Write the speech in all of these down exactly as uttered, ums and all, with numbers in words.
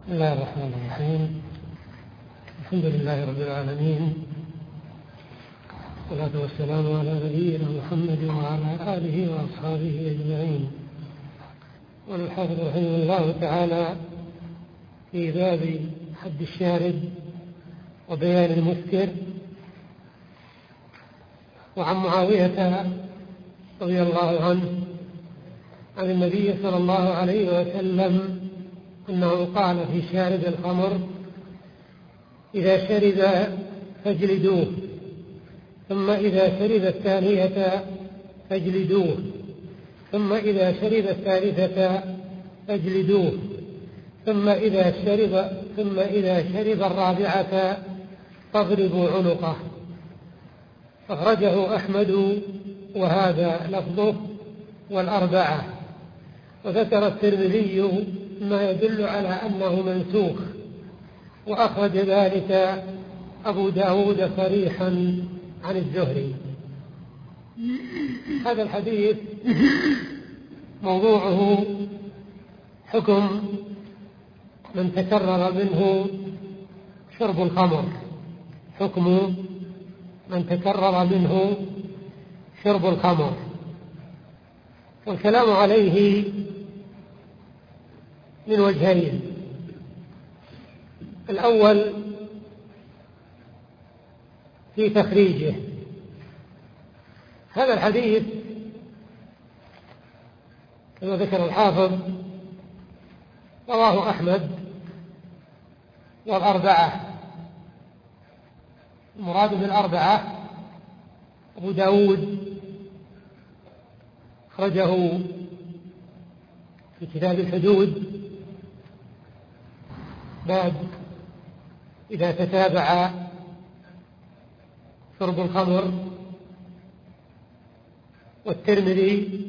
بسم الله الرحمن الرحيم. الحمد لله رب العالمين، والصلاة والسلام على نبينا محمد وعلى آله وأصحابه أجمعين. والحافظ رحمه الله تعالى في باب حد الشارب وبيان المسكر. وعن معاوية رضي الله عنه عن النبي صلى الله عليه وسلم أنه قال في شارب الخمر: إذا شرب فاجلدوه، ثم إذا شرب الثانية فاجلدوه، ثم إذا شرب الثالثة فاجلدوه، ثم إذا شرب ثم إذا شرب الرابعة فاضربوا عنقه. أخرجه أحمد وهذا لفظه والأربعة. وذكر الترمذي ما يدل على أنه منسوخ، وأخرج ذلك أبو داود صريحا عن الزهري. هذا الحديث موضوعه حكم من تكرر منه شرب الخمر، حكم من تكرر منه شرب الخمر. والكلام عليه من وجهين: الأول في تخريجه. هذا الحديث كما ذكر الحافظ رواه أحمد والأربعة. المراد بالأربعة أبو داود أخرجه في كتاب الحدود، باب إذا تتابع شرب الخمر، والترمذي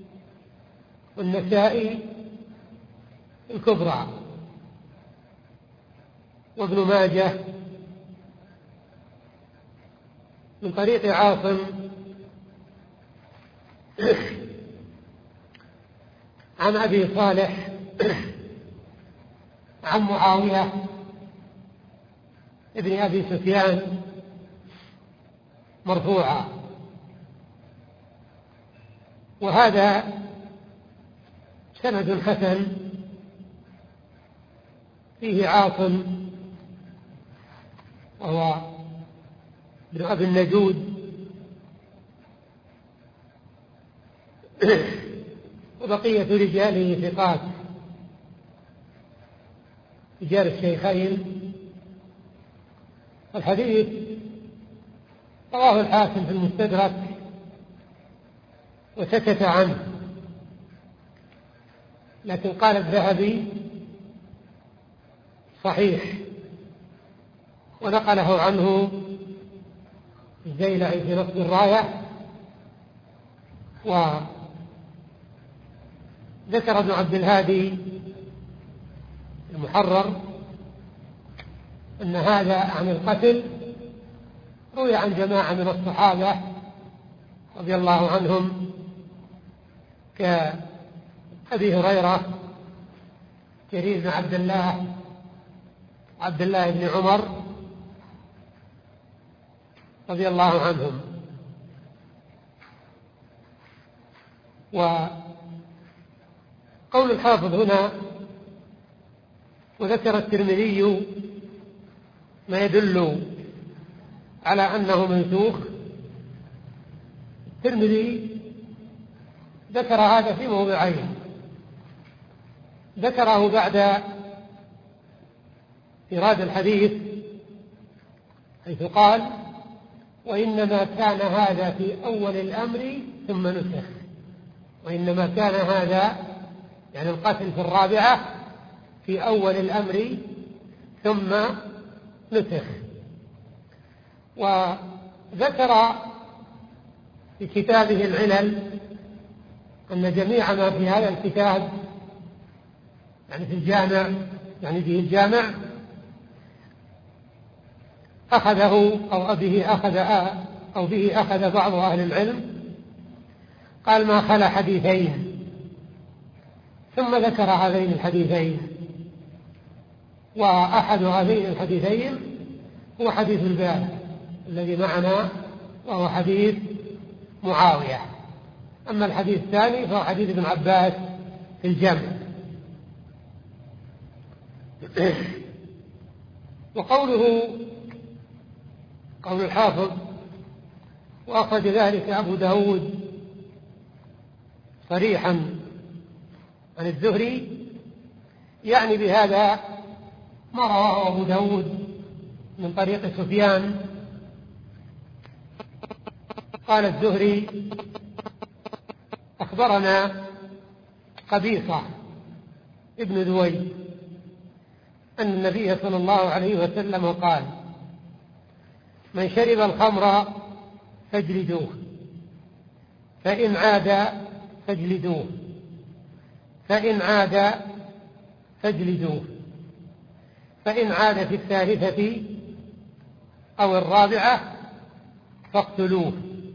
والنسائي الكبرى، وابن ماجه من طريق عاصم عن أبي صالح عن معاوية ابن أبي سفيان مرفوعا. وهذا سند حسن فيه عاصم وهو ابن أبي النجود، وبقية رجاله ثقات رجال الشيخين. الحديث رواه الحاكم في المستدرك وسكت عنه، لكن قال الذهبي صحيح، ونقله عنه الزيلعي في نصب الراية. وذكر ابن عبد الهادي المحرر أن هذا عن القتل روي عن جماعة من الصحابة رضي الله عنهم كأبي هريرة، جرير بن عبد الله، عبد الله بن عمر رضي الله عنهم. وقول الحافظ هنا: وذكر الترمذي ما يدل على أنه منسوخ. الترمذي ذكر هذا في موضعين: ذكره بعد إيراد الحديث حيث قال: وإنما كان هذا في أول الأمر ثم نسخ. وإنما كان هذا يعني القتل في الرابعة في أول الأمر ثم نسخ. وذكر في كتابه العلل أن جميع ما في هذا الكتاب يعني في الجامع، يعني به الجامع، أخذه أو به أخذ أو به أخذ بعض أهل العلم. قال: ما خلا حديثين. ثم ذكر هذين الحديثين وأحد هذين الحديثين هو حديث الباب الذي معنا، وهو حديث معاوية. أما الحديث الثاني فهو حديث ابن عباس في الجمع. وقوله قول الحافظ وأخرج ذلك أبو داود صريحا عن الزهري، يعني بهذا ما رواه أبو داود من طريق سفيان قال الزهري أخبرنا قبيصة ابن ذوي أن النبي صلى الله عليه وسلم قال: من شرب الخمر فاجلدوه، فإن عاد فاجلدوه، فإن عاد فاجلدوه، فإن عاد في الثالثة أو الرابعة فاقتلوه.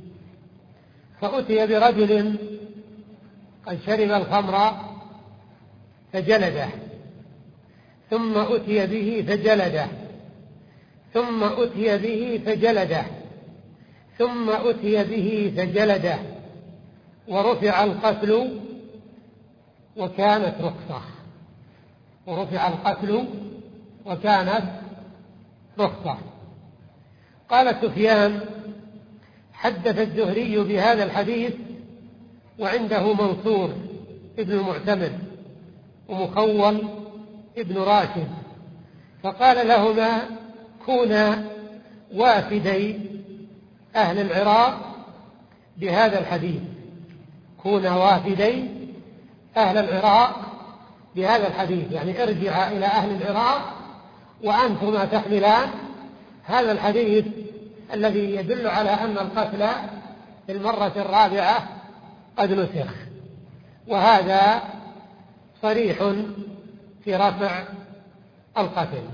فأتي برجل قد شرب الخمر فجلده، ثم أتي به فجلده، ثم أتي به فجلده، ثم أتي به فجلده، ورفع القتل وكانت رخصة، ورفع القتل وكانت رخصة. قال سفيان: حدث الزهري بهذا الحديث وعنده منصور ابن المعتمر ومخول ابن راشد، فقال لهما: كونا وافدي أهل العراق بهذا الحديث، كونا وافدي أهل العراق بهذا الحديث، يعني ارجع إلى أهل العراق وأنتما تحملان هذا الحديث الذي يدل على أن القتل في المرة الرابعة قد نسخ. وهذا صريح في رفع القتل.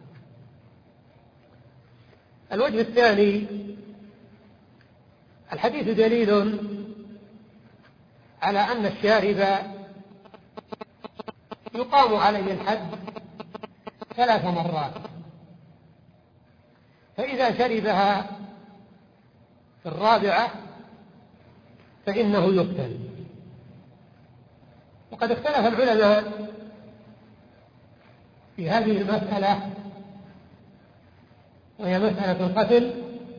الوجه الثاني: الحديث دليل على أن الشارب يقام عليه الحد ثلاث مرات، فإذا شربها في الرابعة فإنه يقتل. وقد اختلف العلماء في هذه المسألة، وهي مسألة القتل،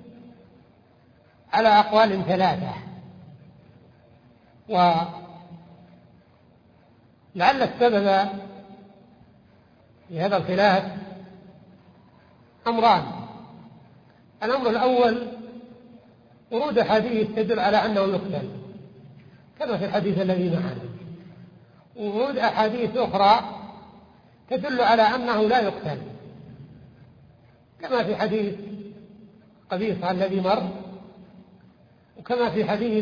على أقوال ثلاثة، ولعل السبب في هذا الخلاف أمران. الأمر الأول: ورود حديث تدل على أنه يقتل كما في الحديث الذي معنا، وورود أحاديث أخرى تدل على أنه لا يقتل كما في حديث قبيصة الذي مر، وكما في حديث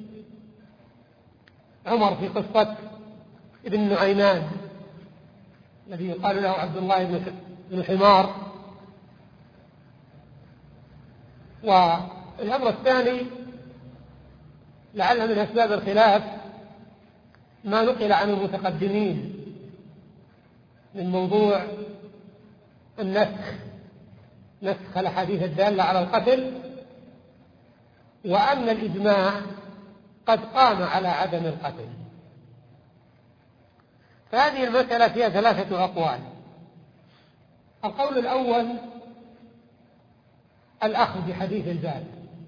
عمر في قصة ابن نعيمان الذي يقال له عبد الله بن حمار. والأمر الثاني لعل من أسباب الخلاف ما نقل عن المتقدمين من موضوع النسخ، نسخ الأحاديث الدالة على القتل، وأن الإجماع قد قام على عدم القتل. فهذه المسألة فيها ثلاثة أقوال. القول الأول: الأخذ بحديث الباب،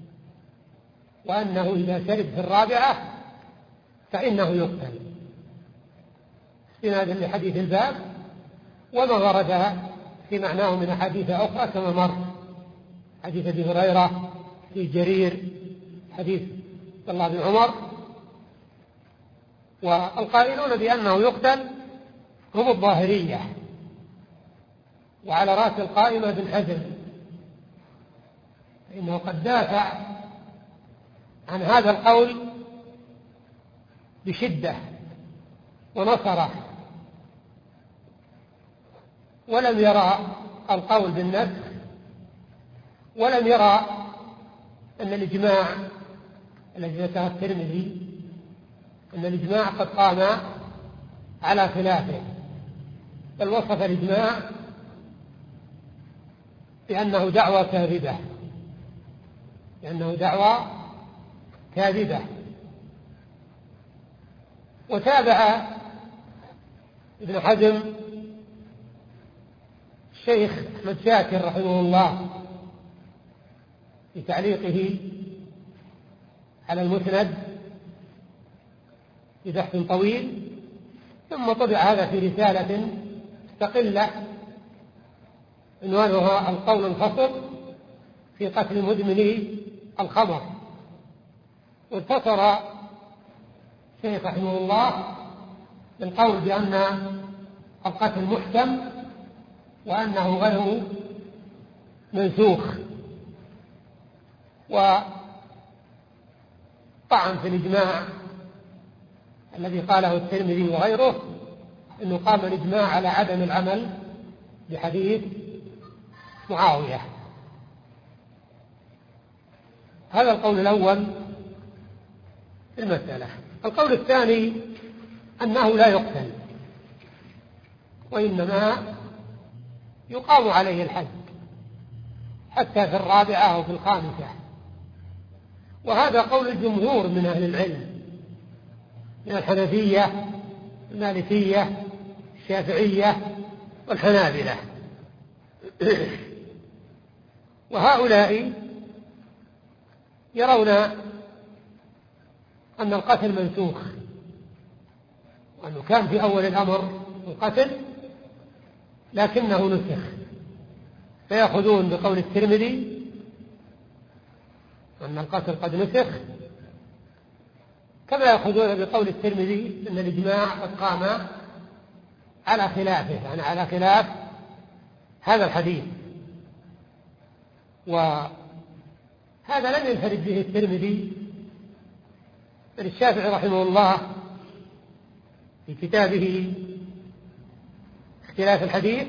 وأنه إذا شرب في الرابعة فإنه يقتل، استنادا لحديث الباب وما ورد في معناه من أحاديث أخرى كما مر حديث أبي هريرة، في جرير، حديث عبد الله بن عمر. والقائلون بأنه يقتل هم الظاهرية، وعلى رأس القائمة ابن حزم، فإنه قد دافع عن هذا القول بشدة ونصره، ولم يرى القول بالنسخ، ولم يرى أن الإجماع الذي ذكره الترمذي أن الإجماع قد قام على خلافه، بل وصف الإجماع بأنه دعوى كاذبة لأنه دعوى كاذبة. وتابع ابن حزم الشيخ أحمد شاكر رحمه الله في تعليقه على المسند ببحث طويل، ثم طبع هذا في رسالة مستقلة عنوانها القول الفصل في قتل مدمني الخمر. واقتصر الشيخ رحمه الله بالقول بأن القتل محكم وأنه غير منسوخ، وطعن في الإجماع الذي قاله الترمذي وغيره أنه قام الإجماع على عدم العمل بحديث معاوية. هذا القول الأول في المسألة. القول الثاني أنه لا يقتل، وإنما يقام عليه الحد حتى في الرابعة أو في الخامسة، وهذا قول الجمهور من أهل العلم من الحنفية المالكية الشافعية والحنابلة. وهؤلاء يرون أن القتل منسوخ، وأنه كان في أول الأمر القتل لكنه نسخ، فيأخذون بقول الترمذي أن القتل قد نسخ، كما يأخذون بقول الترمذي أن الإجماع قد قام على خلافه، يعني على خلاف هذا الحديث. وهذا لم ينفرد به الترمذي، بل الشافعي رحمه الله في كتابه اختلاف الحديث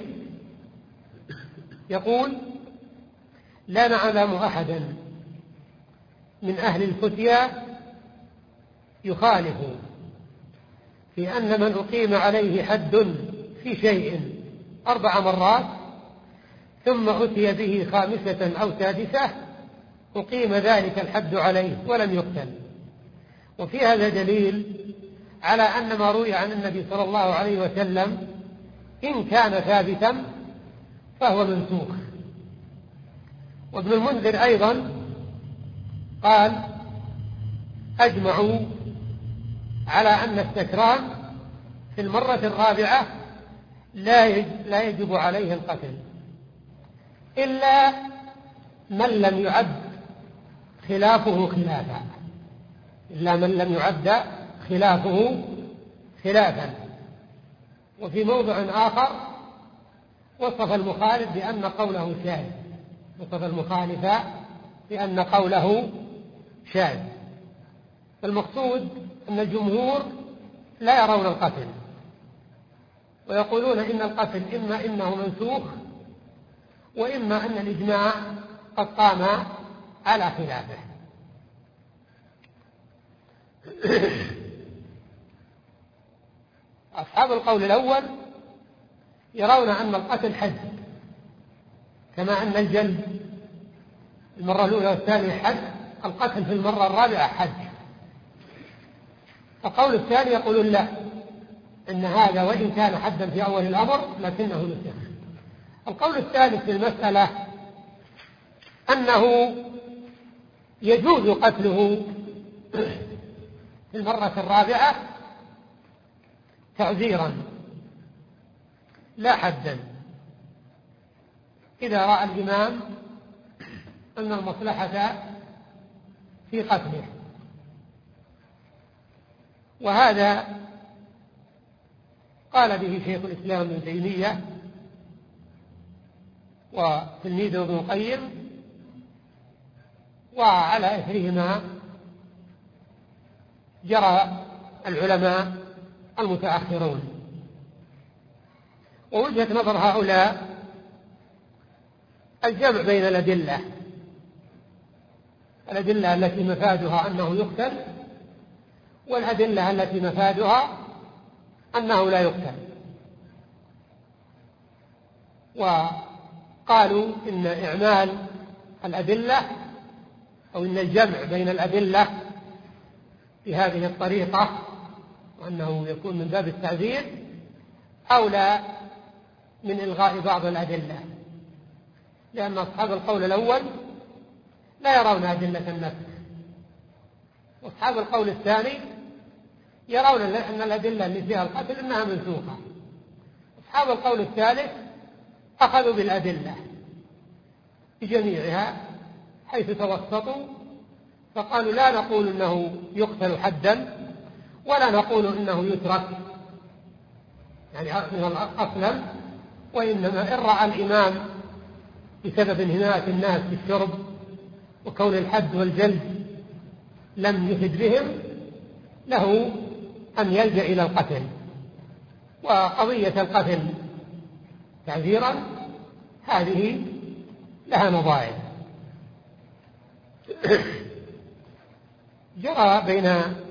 يقول: لا نعلم أحدا من أهل الفتيا يخالف في أن من أقيم عليه حد في شيء أربع مرات ثم أتي به خامسة أو سادسة أقيم ذلك الحد عليه ولم يقتل. وفي هذا دليل على أن ما روي عن النبي صلى الله عليه وسلم إن كان ثابتا فهو منسوخ. وابن المنذر أيضا قال: أجمعوا على أن السكران في المرة الرابعة لا يجب عليه القتل إلا من لم يعد خلافه خلافا إلا من لم يعد خلافه خلافا. وفي موضع آخر وصف المخالف بأن قوله شاذ، وصف المخالف بأن قوله شاذ. فالمقصود أن الجمهور لا يرون القتل، ويقولون إن القتل إما إنه منسوخ وإما أن الإجماع قد قام على خلافه. أصحاب القول الأول يرون أن القتل حد، كما أن الجلد المرة الأولى والثانية حد، القتل في المرة الرابعة حد. القول الثاني يقولون لا، إن هذا وإن كان حدا في أول الأمر لكنه نسخ. القول الثالث في المسألة أنه يجوز قتله في المرة الرابعة تعزيرا لا حدا، إذا رأى الإمام أن المصلحة في قتله. وهذا قال به شيخ الإسلام ابن تيمية وتلميذه ابن القيم، وعلى إثرهما جرى العلماء المتأخرون. ووجهة نظر هؤلاء الجمع بين الأدلة الأدلة التي مفادها أنه يقتل والأدلة التي مفادها أنه لا يقتل. قالوا إن إعمال الأدلة أو إن الجمع بين الأدلة بهذه الطريقة وأنه يكون من باب التعذير أولى من إلغاء بعض الأدلة، لأن أصحاب القول الأول لا يرون أدلة النسخ، وأصحاب القول الثاني يرون أن الأدلة اللي فيها القتل أنها منسوخة. أصحاب القول الثالث أخذوا بالأدلة بجميعها حيث توسطوا، فقالوا لا نقول أنه يقتل حدا ولا نقول أنه يترك يعني أصلا، وإنما إن رأى الإمام بسبب انهماك الناس في الشرب وكون الحد والجلد لم يفد بهم له أن يلجأ إلى القتل. وقضية القتل تعذيرا هذه لها نظائر. جرى بين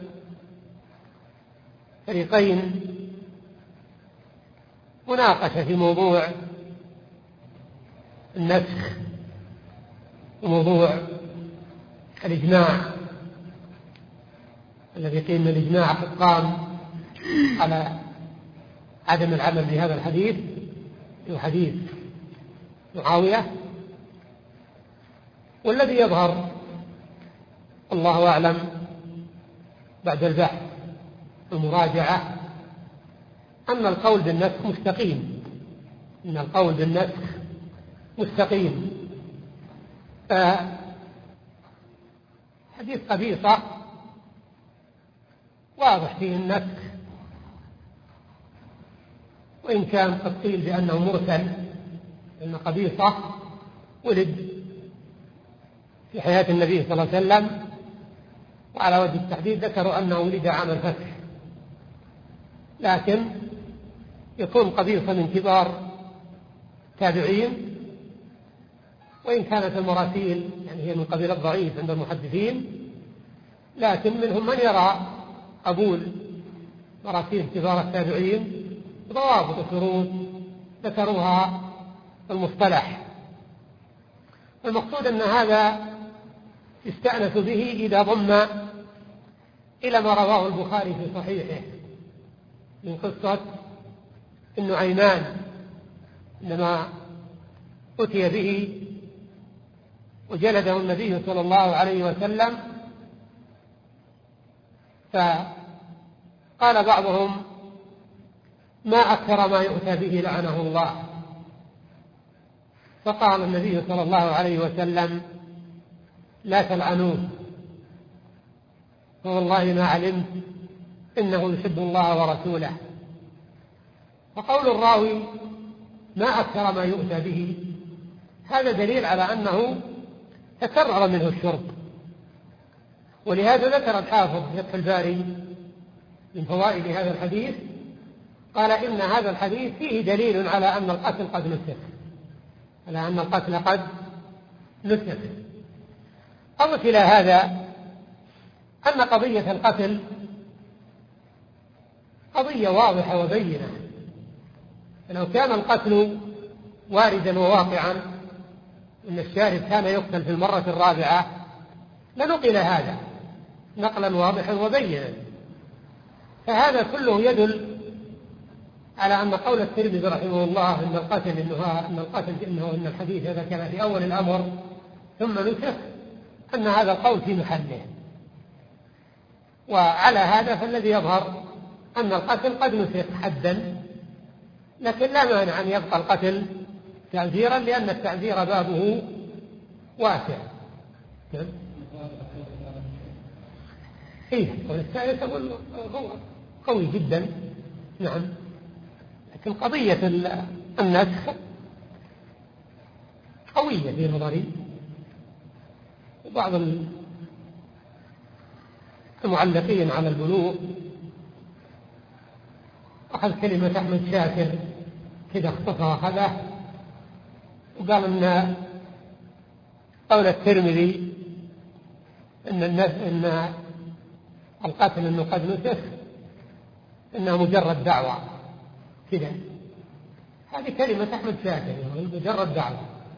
فريقين مناقشة في موضوع النسخ وموضوع الإجماع الذي قيل من الإجماع قد قام على عدم العمل بهذا الحديث في حديث معاوية. والذي يظهر الله أعلم بعد البحث والمراجعة أن القول بالنسخ مستقيم، أن القول بالنسخ مستقيم. حديث قبيصة واضح فيه النسخ، وإن كان قد قيل بأنه مرسل، لأن قبيصة ولد في حياة النبي صلى الله عليه وسلم، وعلى وجه التحديد ذكروا أنه ولد عام الفتح، لكن يكون قبيصة من كبار التابعين، وإن كانت المراسيل يعني هي من قبيل الضعيف عند المحدثين، لكن منهم من يرى قبول مراسيل كبار التابعين بضوابط وشروط ذكروها المصطلح. المقصود أن هذا يستأنس به إذا ضم إلى ما رواه البخاري في صحيحه من قصة النعيمان عندما أتي به وجلده النبي صلى الله عليه وسلم، فقال بعضهم ما أكثر ما يؤتى به لعنه الله، فقال النبي صلى الله عليه وسلم لا تلعنوه فوالله ما علمت إنه يحب الله ورسوله. فقول الراوي ما أكثر ما يؤتى به هذا دليل على أنه تكرر منه الشرب، ولهذا ذكر الحافظ في فتح الباري من فوائد هذا الحديث قال إن هذا الحديث فيه دليل على أن القتل قد نسخ، على أن القتل قد نسخ. أضف إلى هذا أن قضية القتل قضية واضحة وبينة، لو كان القتل واردا وواقعا إن الشارب كان يقتل في المرة الرابعة لنقل هذا نقلا واضحا وبينا. فهذا كله يدل على أن قول الترمذي رحمه الله إن القتل إنه إن القتل إنه إن الحديث هذا كان في أول الأمر ثم نسخ، أن هذا القول في محله. وعلى هذا فالذي يظهر أن القتل قد نسخ حدا، لكن لا مانع أن يبقى القتل تعزيرا، لأن التعزير بابه واسع. إيه والثالث أقول هو قوي جدا، نعم، لكن قضية النسخ قوية في نظري. وبعض المعلقين على البلوغ أخذ كلمة أحمد شاكر كده اختصر أخذه وقال أن قول الترمذي إن الناس إن القتل إنه قد نسخ إنها مجرد دعوة كده. هذه كلمة أحمد شاكر مجرد دعوة،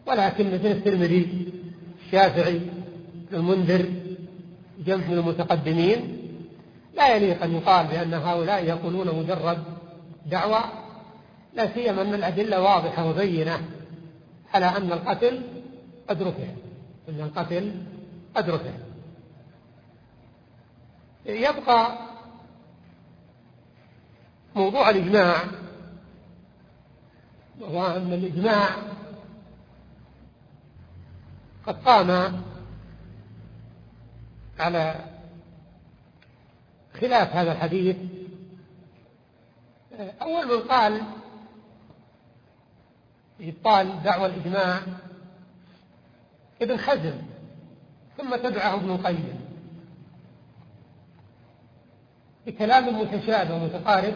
ولكن مثل الترمذي الشافعي المنذر جمع من المتقدمين لا يليق أن يقال بأن هؤلاء يقولون مجرد دعوة، لا سيما أن الأدلة واضحة وبينة على أن القتل قد رفع أن القتل قد رفع. يبقى موضوع الإجماع، وهو أن الإجماع قد قام على خلاف هذا الحديث. أول من قال يبطل دعوى الإجماع ابن حزم، ثم تبعه ابن القيم بكلام متشابه ومتقارب،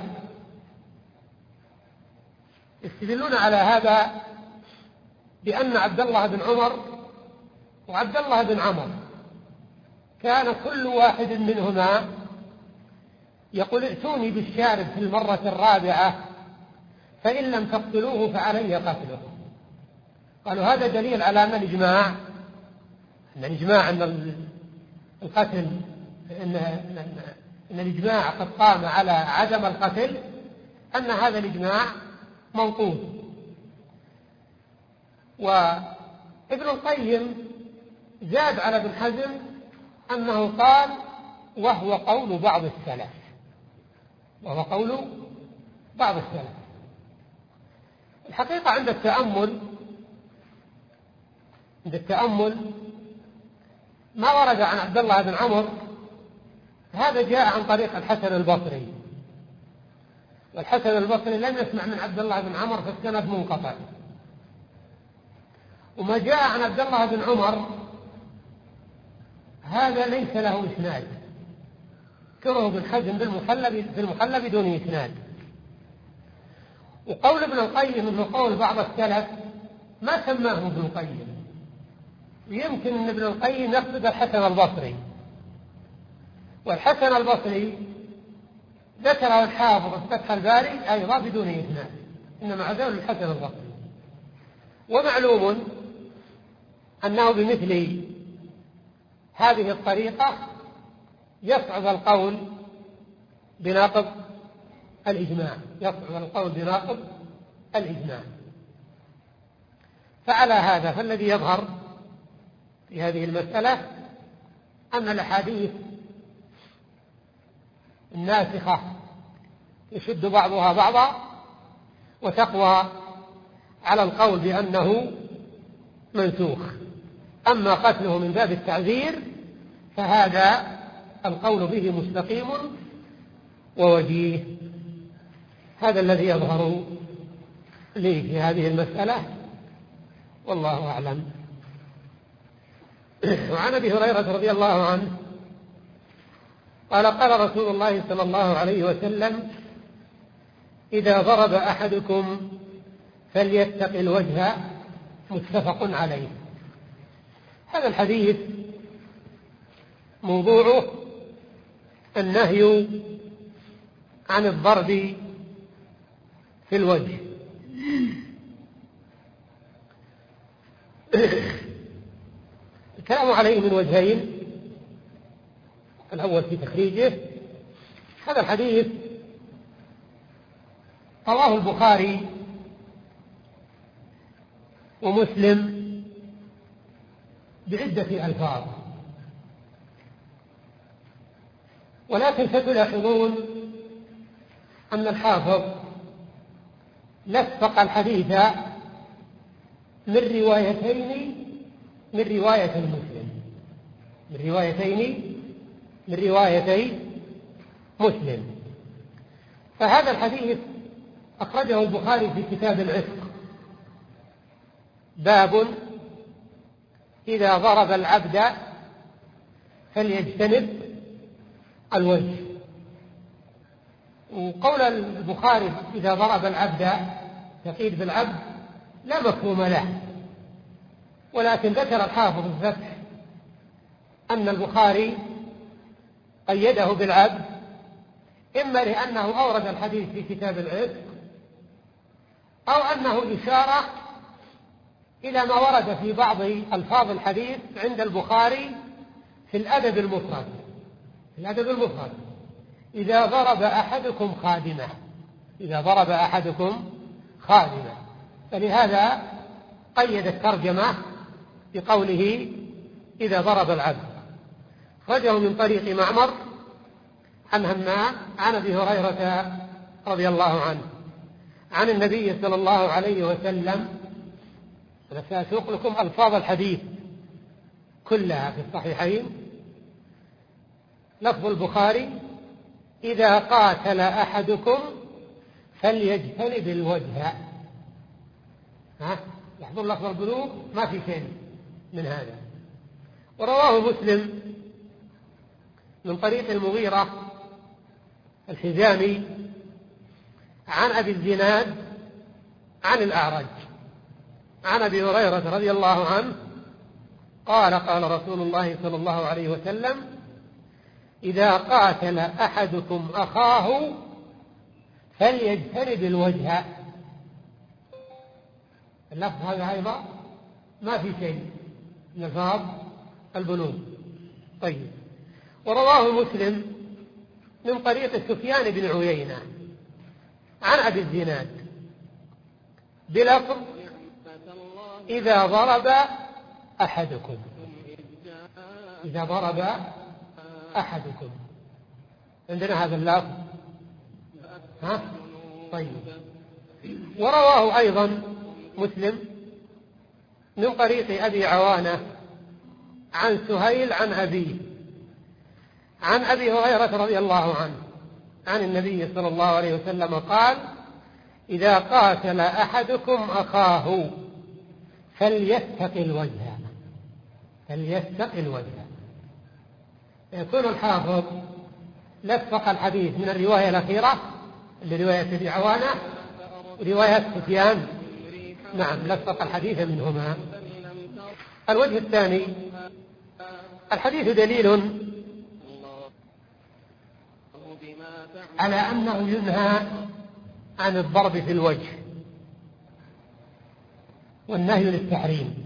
يستدلون على هذا بأن عبد الله بن عمر وعبد الله بن عمر كان كل واحد منهما يقول ائتوني بالشارب في المرة الرابعة فإن لم تقتلوه فعلي قتله. قالوا هذا دليل على أن الإجماع أن الإجماع أن القتل أن, أن الإجماع قد قام على عدم القتل، أن هذا الإجماع منقوض. وابن القيم زاد على ابن حزم أنه قال وهو قول بعض السلف وهو قول بعض السلف. الحقيقة عند التأمل عند التأمل ما ورد عن عبد الله بن عمر هذا جاء عن طريق الحسن البصري، والحسن البصري لم يسمع من عبد الله بن عمر فالسند منقطع. وما جاء عن عبد الله بن عمر هذا ليس له إسناد، كره ابن حزم في المحلى بدون إسناد. وقول ابن القيم انه قول بعض السلف ما سماه ابن القيم، ويمكن ان ابن القيم يقصد الحسن البصري، والحسن البصري ذكره الحافظ في فتح الباري ايضا بدون إسناد، انما عزاه الحسن البصري. ومعلوم انه بمثل هذه الطريقة يصعب القول بناقض الإجماع يصعب القول بناقض الإجماع. فعلى هذا فالذي يظهر في هذه المسألة أن الأحاديث الناسخة يشد بعضها بعضا وتقوى على القول بأنه منسوخ. أما قتله من باب التعذير فهذا القول به مستقيم ووجيه. هذا الذي يظهر لي في هذه المسألة والله أعلم. وعن أبي هريرة رضي الله عنه قال قال رسول الله صلى الله عليه وسلم إذا ضرب أحدكم فليتق الوجه، متفق عليه. هذا الحديث موضوعه النهي عن الضرب في الوجه. الكلام عليه من وجهين، الأول في تخريجه. هذا الحديث رواه البخاري ومسلم بعدة ألفاظ، ولكن ستلاحظون أن الحافظ لفق الحديث من روايتين من رواية مسلم من روايتين من روايتي مسلم. فهذا الحديث أخرجه البخاري في كتاب العتق، باب إذا ضرب العبد فليجتنب الوجه. وقول البخاري إذا ضرب العبد تقيد بالعبد لا مفهوم له، ولكن ذكر الحافظ الفتح أن البخاري قيده بالعبد، إما لأنه أورد الحديث في كتاب العتق، أو أنه إشارة إلى ما ورد في بعض ألفاظ الحديث عند البخاري في الأدب المفرد. في الأدب المفرد إذا ضرب أحدكم خادمه، إذا ضرب أحدكم خادمه، فلهذا قيد الترجمة بقوله إذا ضرب العبد. خرجه من طريق معمر عن همام عن أبي هريرة رضي الله عنه عن النبي صلى الله عليه وسلم. أنا سأسوق لكم ألفاظ الحديث كلها في الصحيحين. لفظ البخاري: إذا قاتل أحدكم فليجتنب الوجه. ها؟ يحضر لفظ البلوغ ما في شيء من هذا. ورواه مسلم من طريق المغيرة الحزامي عن أبي الزناد عن الأعرج عن أبي هريرة رضي الله عنه قال: قال رسول الله صلى الله عليه وسلم: إذا قاتل أحدكم أخاه فليجتنب الوجه. اللفظ هذا أيضا ما في شيء من ألفاظ البلوغ. طيب. ورواه مسلم من طريق سفيان بن عيينة عن أبي الزناد بلفظ: إذا ضرب أحدكم. إذا ضرب أحدكم. عندنا هذا اللفظ. ها؟ طيب. ورواه أيضا مسلم من طريق أبي عوانة عن سهيل عن أبيه عن أبي هريرة رضي الله عنه عن النبي صلى الله عليه وسلم قال: إذا قاتل أحدكم أخاه فليتق الوجه. فليتق الوجه. يكون الحافظ لفق الحديث من الرواية الأخيرة اللي رواية أبي عوانة ورواية سفيان. نعم، لفق الحديث منهما. الوجه الثاني: الحديث دليل على أنه ينهى عن الضرب في الوجه، والنهي للتحريم،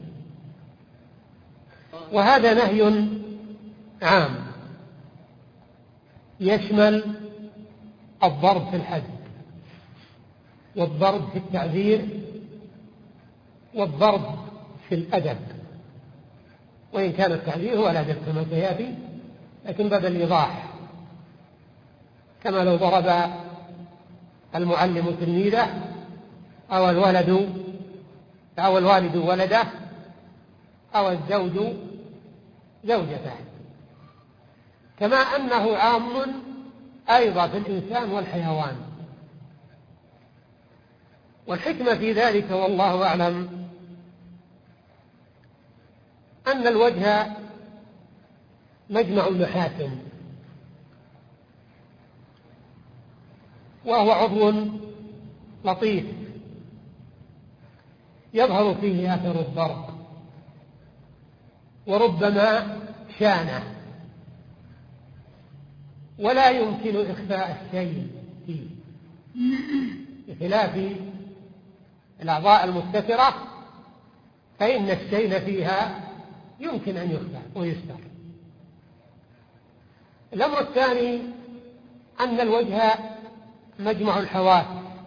وهذا نهي عام يشمل الضرب في الحد، والضرب في التعذير، والضرب في الأدب، وإن كان التعذير هو الأدب كما سيأتي، لكن باب الإيضاح، كما لو ضرب المعلم تلميذه أو الولد أو الوالد ولده أو الزوج زوجته، كما أنه عام أيضا في الإنسان والحيوان. والحكمة في ذلك والله أعلم أن الوجه مجمع المحاسن، وهو عضو لطيف يظهر فيه أثر الضرب، وربما شانه، ولا يمكن إخفاء الشيء فيه، بخلاف الأعضاء المستترة فإن الشيء فيها يمكن أن يخفى ويستر. الأمر الثاني أن الوجه مجمع الحواس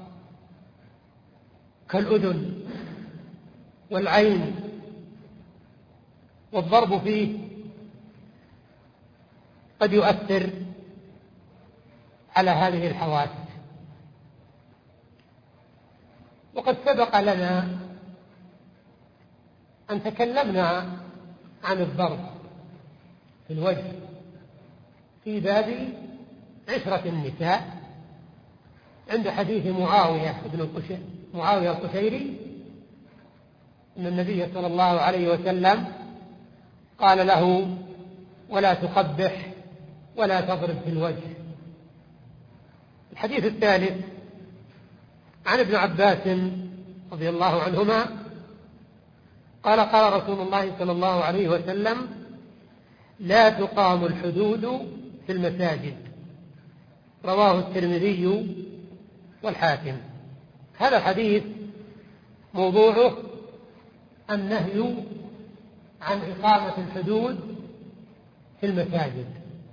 كالأذن والعين، والضرب فيه قد يؤثر على هذه الحواس. وقد سبق لنا أن تكلمنا عن الضرب في الوجه في باب عشرة النساء عند حديث معاوية بن القشيري معاوية القشيري أن النبي صلى الله عليه وسلم قال له: ولا تقبح ولا تضرب في الوجه. الحديث الثالث عن ابن عباس رضي الله عنهما قال: قال رسول الله صلى الله عليه وسلم: لا تقام الحدود في المساجد. رواه الترمذي والحاكم. هذا الحديث موضوعه النهي عن إقامة الحدود في المساجد.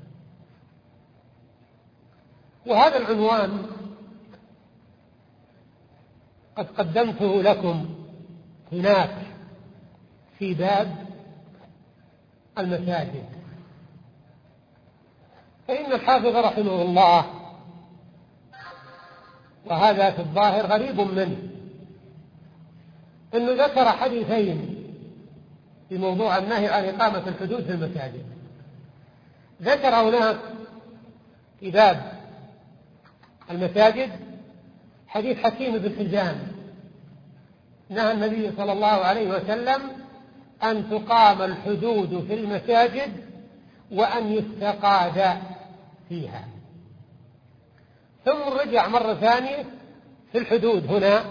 وهذا العنوان قد قدمته لكم هناك في باب المساجد. فإن الحافظ رحمه الله، وهذا في الظاهر غريب منه، أنه ذكر حديثين في موضوع النهي عن إقامة الحدود في المساجد. ذكر هناك في باب المساجد حديث حكيم بن حزام نهى النبي صلى الله عليه وسلم أن تقام الحدود في المساجد وأن يستقاد فيها. ثم رجع مرة ثانية في الحدود هنا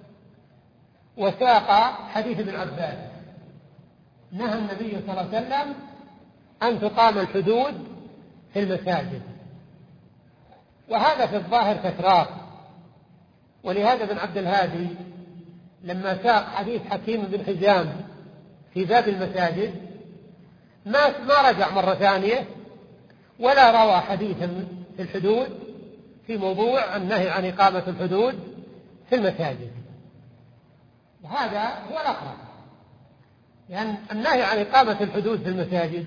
وساق حديث ابن عباس نهى النبي صلى الله عليه وسلم أن تقام الحدود في المساجد. وهذا في الظاهر تكرار، ولهذا ابن عبد الهادي لما ساق حديث حكيم بن حزام في باب المساجد ما ما رجع مرة ثانية ولا روى حديثا في الحدود في موضوع النهي عن إقامة الحدود في المساجد. وهذا هو الأقرب، لأن النهي عن إقامة الحدود في المساجد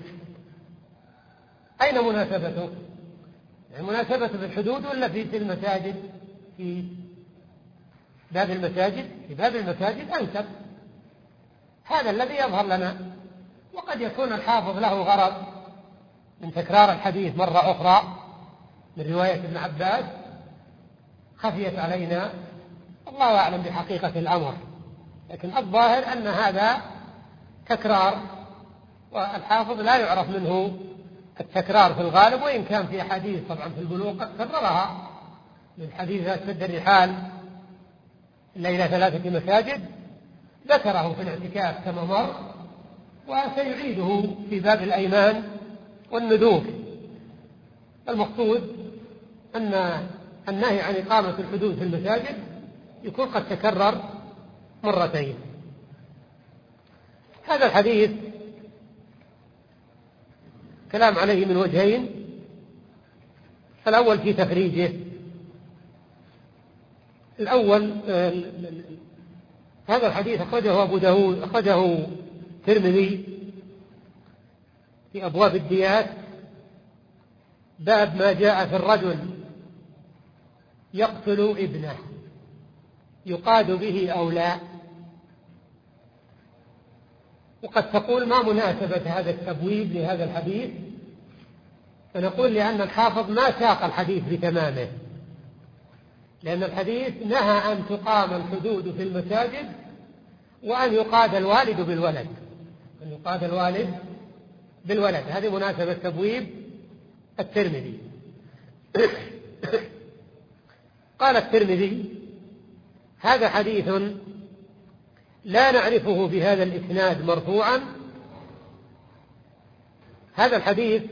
أين مناسبته؟ يعني مناسبته في الحدود ولا في المساجد؟ في باب المساجد، في باب المساجد أنسب. هذا الذي يظهر لنا. وقد يكون الحافظ له غرض من تكرار الحديث مرة أخرى من رواية ابن عباس خفيت علينا، الله أعلم بحقيقة الأمر، لكن الظاهر أن هذا تكرار، والحافظ لا يعرف منه التكرار في الغالب، وإن كان في حديث طبعا في البلوغ قد كررها من حديث سد الرحال إلا إلى ثلاثة مساجد، ذكره في الاعتكاف كما مر، وسيعيده في باب الأيمان والنذور. المقصود أن النهي عن إقامة الحدود في المساجد يكون قد تكرر مرتين. هذا الحديث كلام عليه من وجهين. الأول في تخريجه. الأول هذا الحديث أخرجه أبو داود، أخرجه الترمذي في أبواب الديات، باب ما جاء في الرجل يقتل ابنه يقاد به أو لا. وقد تقول ما مناسبة هذا التبويب لهذا الحديث؟ فنقول لأن الحافظ ما ساق الحديث بتمامه، لأن الحديث نهى أن تقام الحدود في المساجد وأن يقاد الوالد بالولد، أن يقاد الوالد بالولد. هذه مناسبة تبويب الترمذي. قال الترمذي: هذا حديث لا نعرفه بهذا الإسناد مرفوعا. هذا الحديث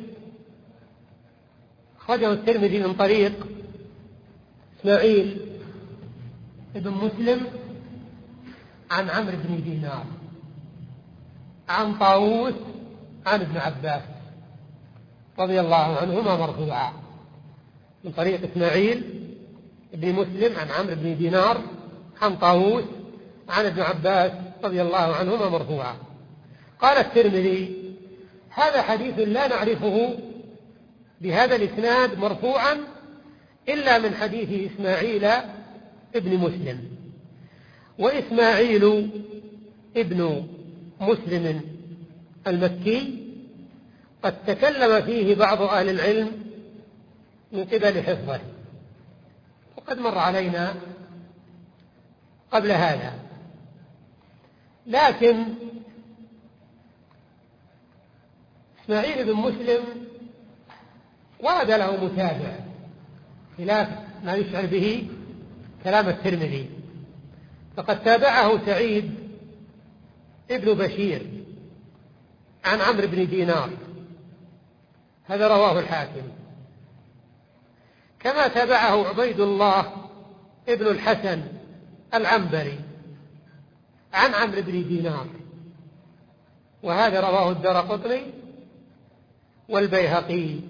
أخرجه الترمذي من طريق إسماعيل ابن مسلم عن عمرو بن دينار عن طاووس عن ابن عباس رضي الله عنهما مرفوعا، من طريق إسماعيل ابن مسلم عن عمرو بن دينار عن طاووس عن ابن عباس رضي الله عنهما مرفوعا. قال الترمذي: هذا حديث لا نعرفه بهذا الإسناد مرفوعا إلا من حديث إسماعيل ابن مسلم. وإسماعيل ابن مسلم المكي قد تكلم فيه بعض أهل العلم من قبل حفظه، وقد مر علينا قبل هذا. لكن إسماعيل بن مسلم ورد له متابع خلاف ما يشعر به كلام الترمذي، فقد تابعه سعيد ابن بشير عن عمرو بن دينار، هذا رواه الحاكم. كما تابعه عبيد الله ابن الحسن العنبري عن عمرو بن دينار، وهذا رواه الدارقطني والبيهقي.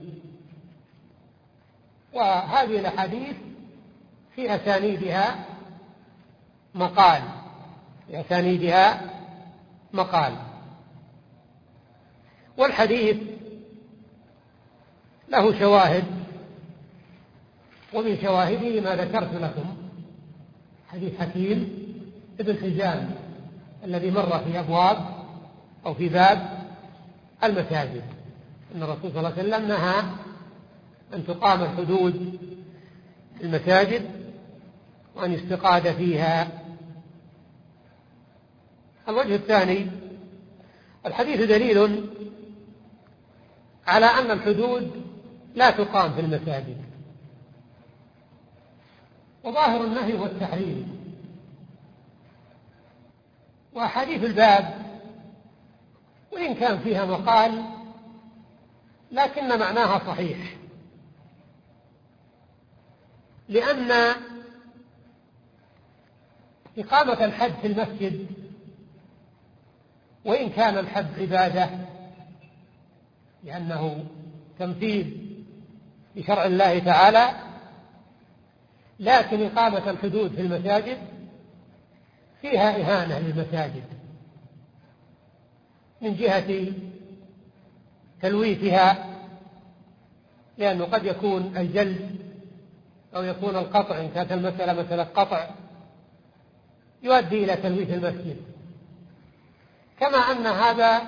وهذه الأحاديث في أسانيدها مقال في أسانيدها مقال والحديث له شواهد، ومن شواهده ما ذكرت لكم، حديث حكيم ابن حزام الذي مر في أبواب أو في باب المساجد، أن الرسول صلى الله عليه وسلم نهى أن تقام الحدود في المساجد وأن يستقاد فيها. الوجه الثاني، الحديث دليل على أن الحدود لا تقام في المساجد، وظاهر النهي هو التحريم. وأحاديث الباب وإن كان فيها مقال لكن معناها صحيح، لأن إقامة الحد في المسجد وإن كان الحد عبادة لأنه تمثيل بشرع الله تعالى، لكن إقامة الحدود في المساجد فيها إهانة للمساجد من جهة تلويثها، لأنه قد يكون الجلد أو يكون القطع، إن كانت المسألة مسألة قطع، يؤدي إلى تلويث المسجد، كما أن هذا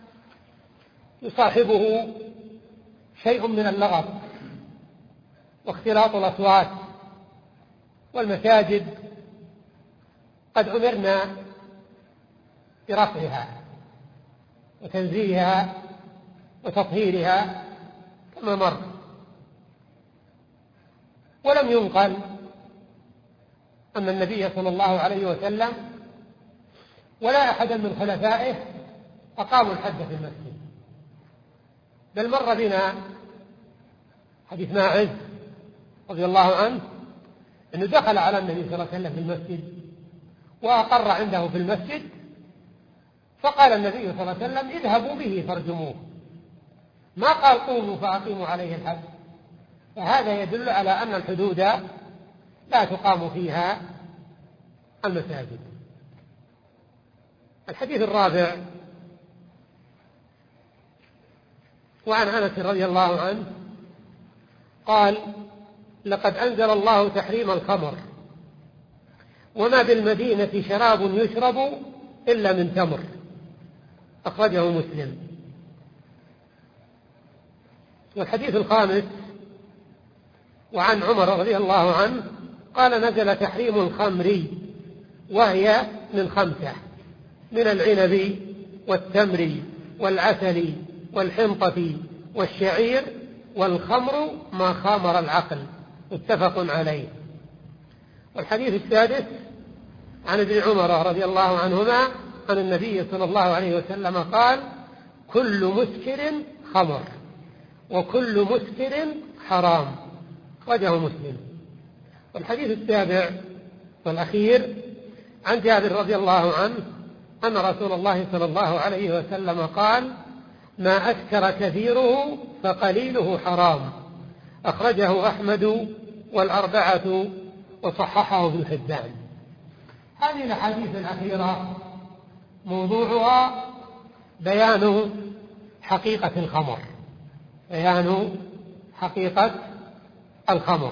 يصاحبه شيء من اللغط واختلاط الأصوات. والمساجد قد أمرنا برفعها وتنزيهها وتطهيرها كما مر، ولم ينقل أن النبي صلى الله عليه وسلم ولا أحدا من خلفائه أقاموا الحد في المسجد، بل مر بنا حديث ماعز رضي الله عنه أنه دخل على النبي صلى الله عليه وسلم في المسجد وأقر عنده في المسجد، فقال النبي صلى الله عليه وسلم اذهبوا به فارجموه، ما قال قوموا فأقيموا عليه الحد. فهذا يدل على أن الحدود لا تقام فيها المساجد. الحديث الرابع، وعن أنس رضي الله عنه قال لقد أنزل الله تحريم الخمر وما بالمدينة شراب يشرب إلا من تمر، أخرجه مسلم. والحديث الخامس، وعن عمر رضي الله عنه قال نزل تحريم الخمر وهي من خمسة: من العنب والتمر والعسل والحنطة والشعير والخمر ما خامر العقل، متفق عليه. والحديث السادس، عن ابن عمر رضي الله عنهما عن النبي صلى الله عليه وسلم قال كل مسكر خمر وكل مسكر حرام، أخرجه مسلم. والحديث السابع والأخير، عن جابر رضي الله عنه أن رسول الله صلى الله عليه وسلم قال ما أسكر كثيره فقليله حرام، أخرجه أحمد والأربعة وصححه ابن حبان. هذه الأحاديث الأخيرة موضوعها بيان حقيقة الخمر، بيان حقيقة الخمر.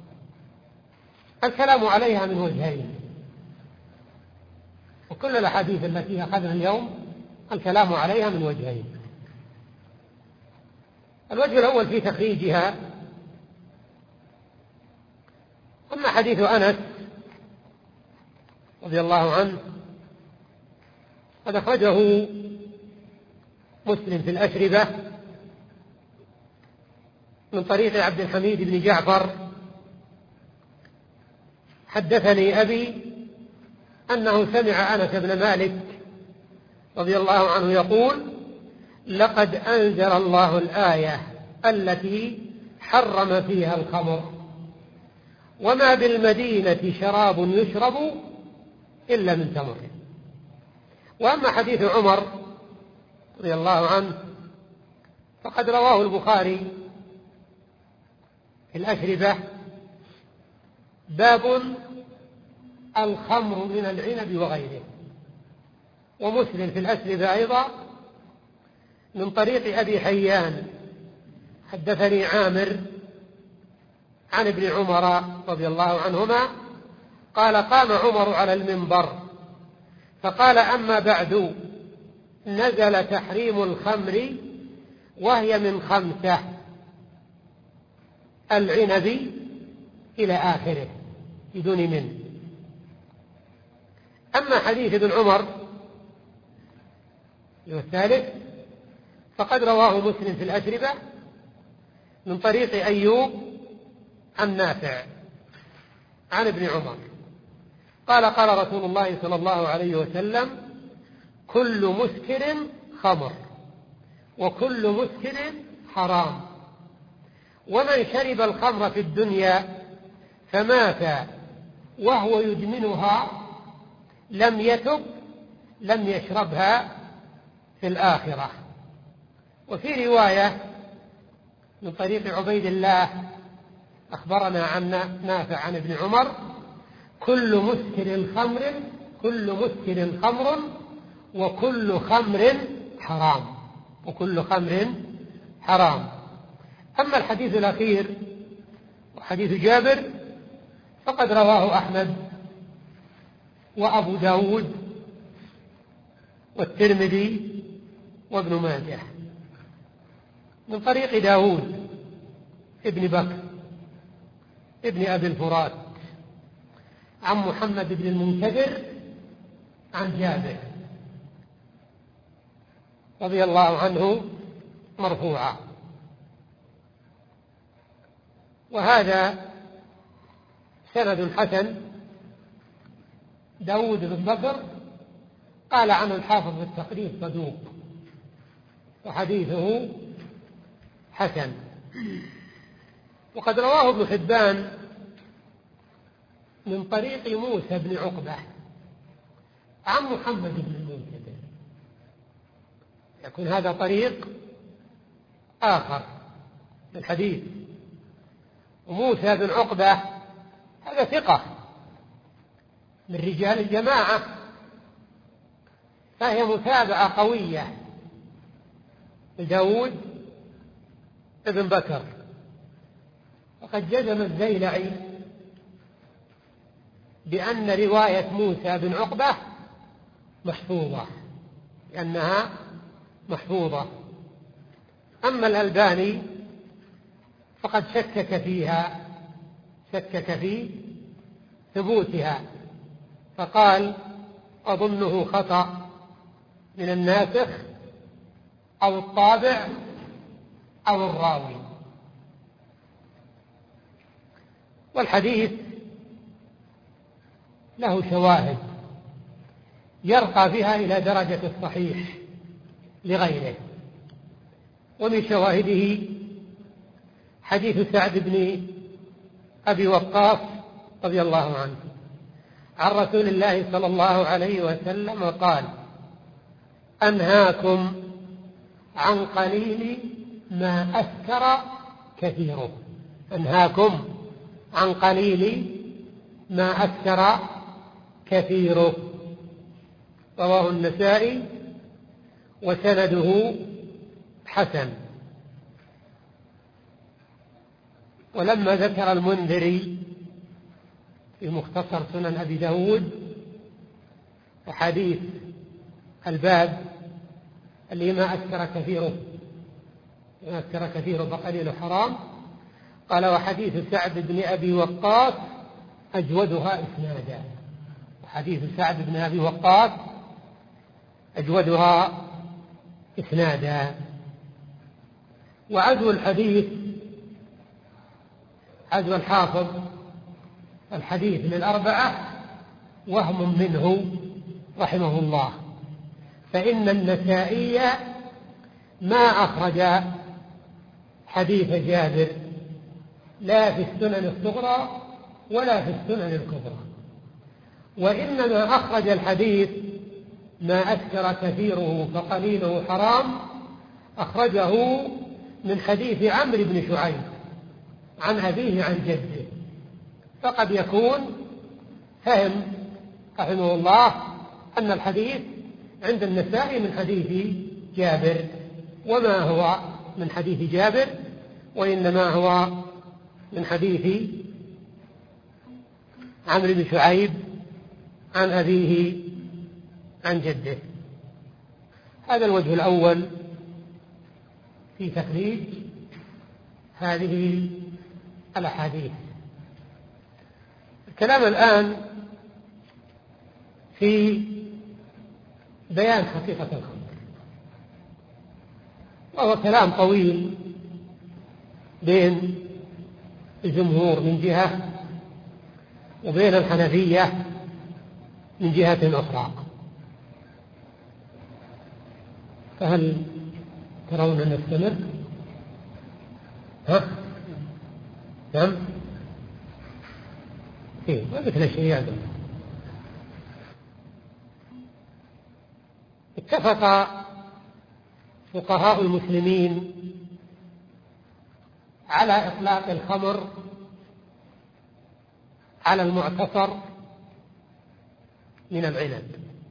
الكلام عليها من وجهين، وكل الأحاديث التي أخذنا اليوم الكلام عليها من وجهين. الوجه الأول في تخريجها، أما حديث أنس رضي الله عنه قد أخرجه مسلم في الأشربة من طريق عبد الحميد بن جعفر حدثني أبي أنه سمع أنس بن مالك رضي الله عنه يقول لقد أنزل الله الآية التي حرم فيها الخمر وما بالمدينة شراب يشرب إلا من تمر. وأما حديث عمر رضي الله عنه، فقد رواه البخاري في الأشربة باب الخمر من العنب وغيره، ومسلم في الأشربة أيضا من طريق أبي حيان حدثني عامر عن ابن عمر رضي الله عنهما قال قام عمر على المنبر فقال أما بعد نزل تحريم الخمر وهي من خمسة العنب إلى آخره بدون من. أما حديث ابن عمر الثالث فقد رواه مسلم في الأشربة من طريق أيوب عن نافع عن ابن عمر قال قال رسول الله صلى الله عليه وسلم كل مسكر خمر وكل مسكر حرام، ومن شرب الخمر في الدنيا فمات وهو يدمنها لم يتب لم يشربها في الآخرة. وفي رواية من طريق عبيد الله أخبرنا عن نافع عن ابن عمر كل مسكر خمر كل مسكر خمر وكل خمر حرام وكل خمر حرام. أما الحديث الأخير وحديث جابر فقد رواه أحمد وأبو داود والترمذي وابن ماجه من طريق داود ابن بكر ابن أبي الفرات عن محمد بن المنكدر عن جابر رضي الله عنه مرفوعا. وهذا سند حسن. داود بن بكر قال عنه الحافظ في التقريب صدوق وحديثه حسن. وقد رواه ابن حبان من طريق موسى بن عقبة عن محمد بن المنكدر، يكون هذا طريق آخر للحديث. وموسى بن عقبة هذا ثقة من رجال الجماعة، فهي متابعة قوية لداود بن بكر. وقد جزم الزيلعي بأن رواية موسى بن عقبة محفوظة لأنها محفوظة. أما الألباني فقد شكك فيها شكك في ثبوتها فقال أظنه خطأ من الناسخ أو الطابع أو الراوي. والحديث له شواهد يرقى بها إلى درجة الصحيح لغيره. ومن شواهده حديث سعد بن أبي وقاص رضي الله عنه عن رسول الله صلى الله عليه وسلم قال أنهاكم عن قليل ما أسكر كثيره أنهاكم عن قليل ما أسكر كثيره. رواه النسائي وسنده حسن. ولما ذكر المنذري في مختصر سنن أبي داود وحديث الباب اللي ما أسكر كثيره ما أسكر كثيره فقليل حرام، قال وحديث سعد بن أبي وقاص أجودها إسنادا وحديث سعد بن أبي وقاص أجودها إسنادا. وعزو الحديث عزو الحافظ الحديث للأربعة وهم منه رحمه الله، فإن النسائي ما أخرج حديث جابر لا في السنن الصغرى ولا في السنن الكبرى، وإنما أخرج الحديث ما أسكر كثيره فقليله حرام أخرجه من حديث عمرو بن شعيب عن أبيه عن جده. فقد يكون فهم رحمه الله أن الحديث عند النسائي من حديث جابر، وما هو من حديث جابر، وإنما هو من حديث عمرو بن شعيب عن أبيه عن جده. هذا الوجه الأول في تخريج هذه الأحاديث. الكلام الآن في بيان حقيقة الخمر، وهو كلام طويل بين الجمهور من جهة وبين الحنفية من جهة أخرى. فهل ترون أن نستمر؟ ها؟ نعم؟ إيه ما مثل شيء هذا. اتفق فقهاء المسلمين على إطلاق الخمر على المعتصر من العنب،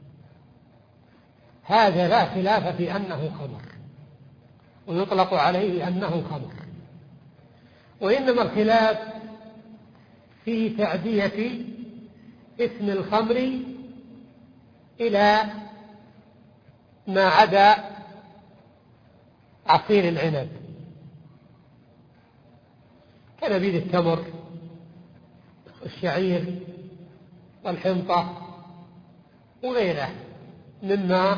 هذا لا خلاف في أنه خمر ويطلق عليه أنه خمر، وإنما الخلاف في تعدية اسم الخمر إلى ما عدا عصير العنب كنبيذ التمر والشعير والحنطة وغيره مما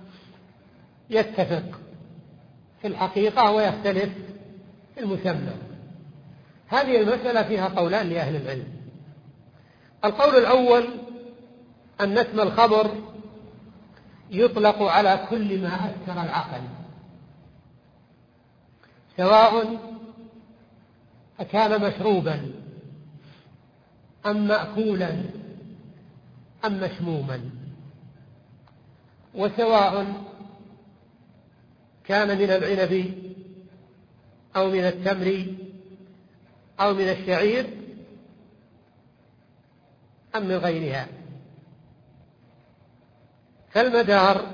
يتفق في الحقيقة ويختلف في المسمى. هذه المسألة فيها قولان لأهل العلم. القول الأول أن اسم الخمر يطلق على كل ما أسكر العقل، سواء أكان مشروبا أم مأكولا أم مشموما، وسواء كان من العنب أو من التمر أو من الشعير أم من غيرها. فالمدار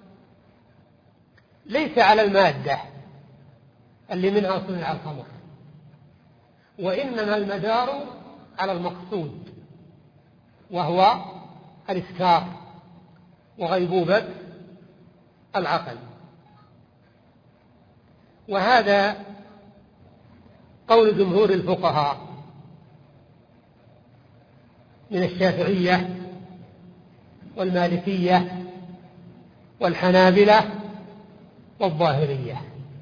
ليس على المادة اللي منها صنع الخمر، وإنما المدار على المقصود، وهو الإسكار وغيبوبة العقل. وهذا قول جمهور الفقهاء من الشافعية والمالكية والحنابلة والظاهرية،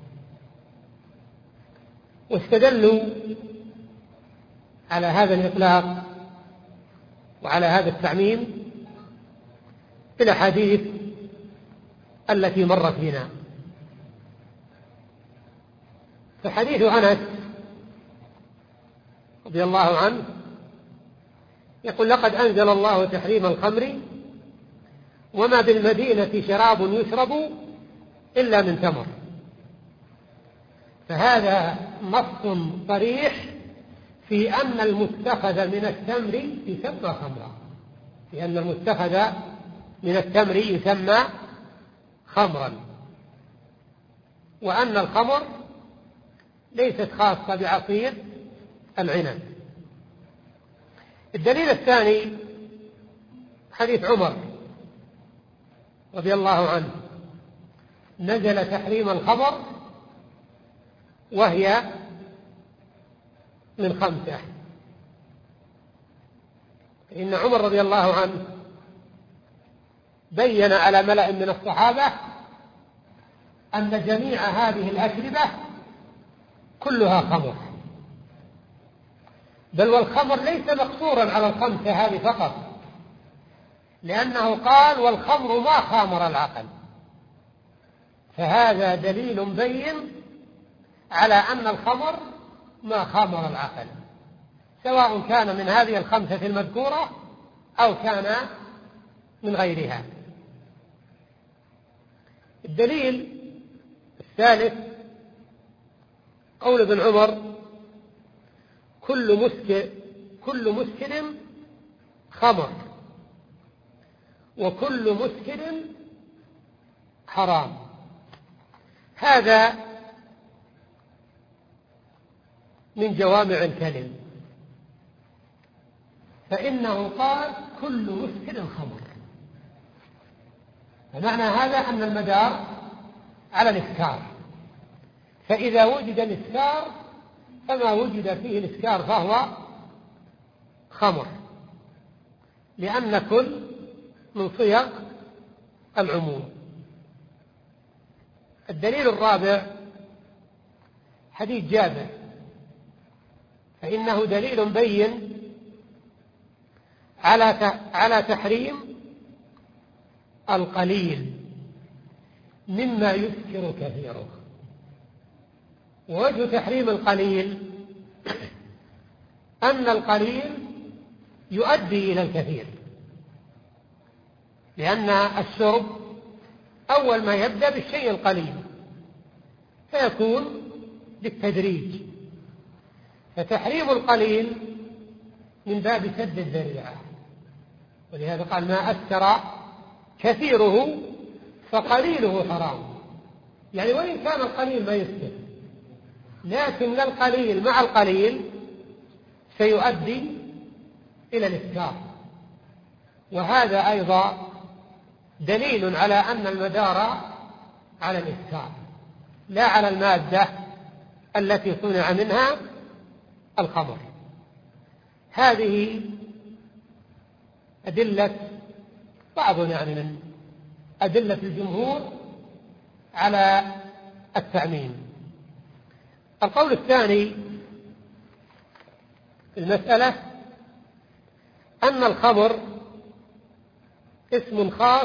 واستدلوا على هذا الإطلاق وعلى هذا التعميم بالأحاديث التي مرت بنا. فحديث أنس رضي الله عنه يقول: لقد أنزل الله تحريم الخمر وما بالمدينة شراب يشرب إلا من تمر. فهذا نص صريح في أن المتخذ من التمر يسمى خمرا، في أن المتخذ من التمر يسمى خمرا، وأن الخمر ليست خاصة بعصير العنب. الدليل الثاني حديث عمر رضي الله عنه: نزل تحريم الخمر وهي من خمسة. إن عمر رضي الله عنه بين على ملأ من الصحابة أن جميع هذه الأشربة كلها خمر، بل والخمر ليس مقصورا على الخمسة هذه فقط، لأنه قال: والخمر ما خامر العقل. فهذا دليل بين على أن الخمر ما خامر العقل، سواء كان من هذه الخمسة المذكورة أو كان من غيرها. الدليل الثالث قول ابن عمر: كل مسكر كل مسكر خمر، وكل مسكر حرام. هذا من جوامع الكلم، فإنه قال كل مسكر خمر، فمعنى هذا أن المدار على الإسكار، فإذا وجد الإسكار فما وجد فيه الإسكار فهو خمر، لأن كل من صيغ العموم. الدليل الرابع حديث جابر، فإنه دليل بين على على تحريم القليل مما يسكر كثيره. ووجه تحريم القليل أن القليل يؤدي إلى الكثير، لأن الشرب أول ما يبدأ بالشيء القليل فيكون بالتدريج، فتحريم القليل من باب سد الذريعة، ولهذا قال: ما أسكر كثيره فقليله حرام. يعني وإن كان القليل ما يسكر، لكن القليل مع القليل سيؤدي إلى الإسكار. وهذا أيضا دليل على أن المدار على الإسكار لا على المادة التي صنع منها الخمر. هذه أدلة بعض يعني من أدلة الجمهور على التعميم. القول الثاني في المسألة أن الخمر اسم خاص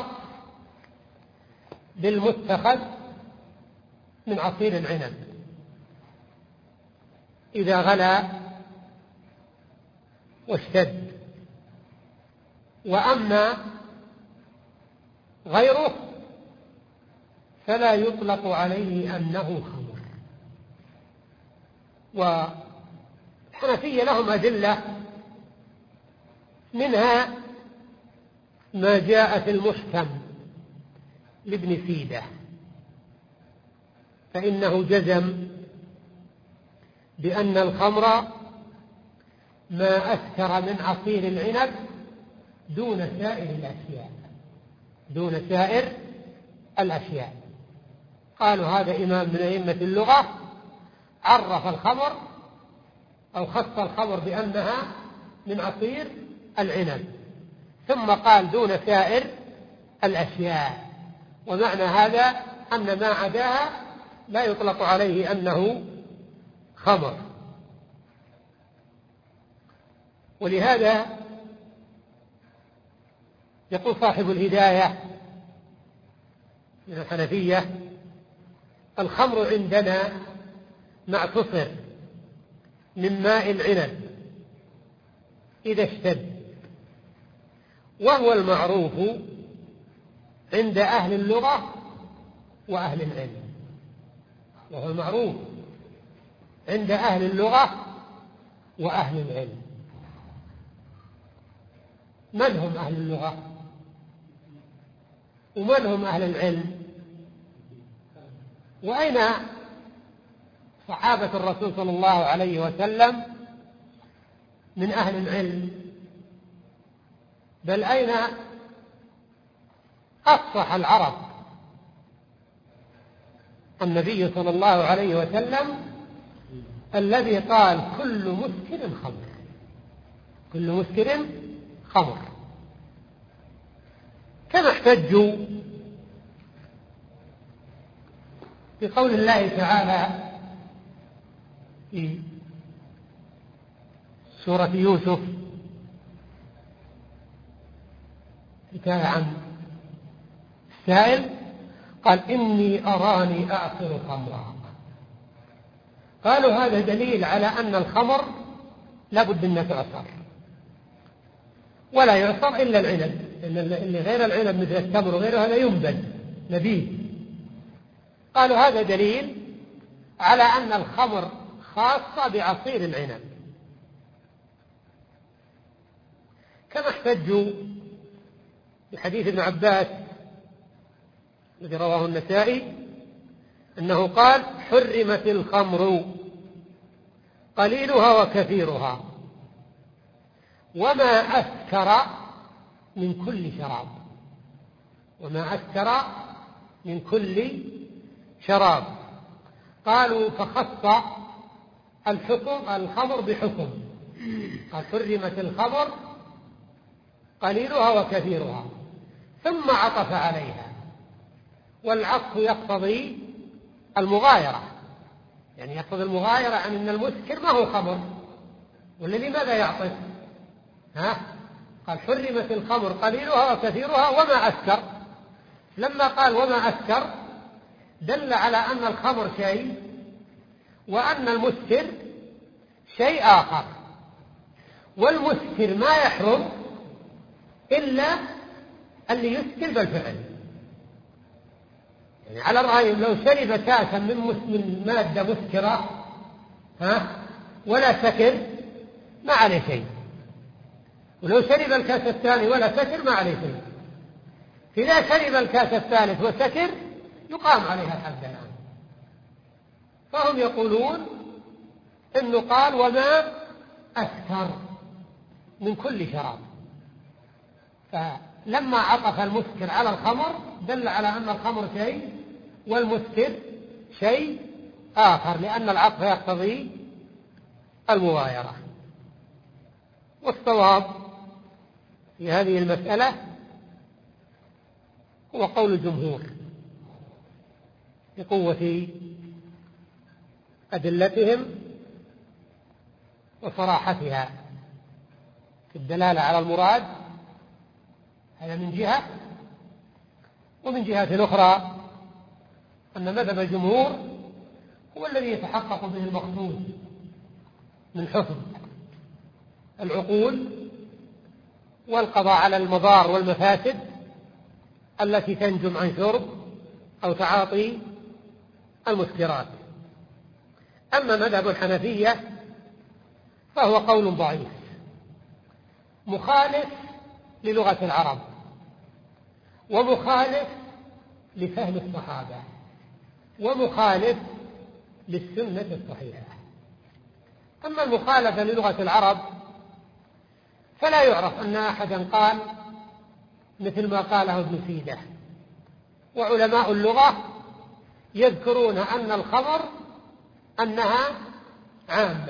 بالمتخذ من عصير العنب إذا غلى واشتد، وأما غيره فلا يطلق عليه أنه خمر. والحنفية لهم أدلة، منها ما جاء في المحكم لابن سيدة، فإنه جزم بأن الخمر ما أسكر من عصير العنب دون سائر الأشياء دون سائر الأشياء قالوا هذا إمام من أئمة اللغة عرف الخمر أو خص الخمر بأنها من عصير العنب، ثم قال دون سائر الأشياء، ومعنى هذا أن ما عداها لا يطلق عليه أنه خمر. ولهذا يقول صاحب الهداية من الحنفية: الخمر عندنا ما اعتصر من ماء العنب إذا اشتد، وهو المعروف عند أهل اللغة وأهل العلم وهو المعروف عند أهل اللغة وأهل العلم. من هم أهل اللغة ومن هم أهل العلم؟ وأين صحابة الرسول صلى الله عليه وسلم من أهل العلم؟ بل أين أفصح العرب؟ النبي صلى الله عليه وسلم الذي قال: كل مسكر خمر كل مسكر خمر. كما احتجوا بقول الله تعالى في سورة يوسف حكاية عن السائل قال: إني أراني أعصر خمرا. قالوا هذا دليل على أن الخمر لا بد أن تعصر، ولا يعصر إلا العنب، إن اللي غير العنب مثل التمر وغيره هذا ينبذ نبيذ، قالوا هذا دليل على أن الخمر خاصة بعصير العنب، كما احتجوا بحديث ابن عباس الذي رواه النسائي أنه قال: حرمت الخمر قليلها وكثيرها وما أسكر من كل شراب، وما أسكر من كل شراب. قالوا فخص الحكم الخمر بحكم، قال: حرمت الخمر قليلها وكثيرها، ثم عطف عليها، والعطف يقتضي المغايرة، يعني يقتضي المغايرة عن أن المسكر ما هو خمر، ولا لماذا يعطف؟ ها؟ قال: حرمت الخمر قليلها وكثيرها وما أسكر. لما قال وما أسكر دل على أن الخمر شيء وأن المسكر شيء آخر، والمسكر ما يحرم إلا اللي يسكر بالفعل. يعني على الرأي لو شرب كاسا من, من مادة مسكرة ها ولا سكر ما عليه شيء، ولو شرب الكاس الثاني ولا سكر ما عليه شيء. إذا شرب الكاس الثالث وسكر يقام عليها الحد الآن. فهم يقولون إنه قال وما أسكر من كل شراب، فلما عطف المسكر على الخمر دل على أن الخمر شيء والمسكر شيء آخر، لأن العطف يقتضي المغايرة. والصواب في هذه المسألة هو قول الجمهور بقوة أدلتهم وصراحتها في الدلالة على المراد، هذا من جهة، ومن جهة أخرى أن مذهب الجمهور هو الذي يتحقق به المقصود من حفظ العقول والقضاء على المضار والمفاسد التي تنجم عن شرب أو تعاطي المسكرات. أما مذهب الحنفية فهو قول ضعيف مخالف للغة العرب ومخالف لفهم الصحابة ومخالف للسنة الصحيحة. أما المخالفة للغة العرب فلا يعرف أن أحدا قال مثل ما قاله ابن سيدة، وعلماء اللغة يذكرون أن الخمر أنها عامة.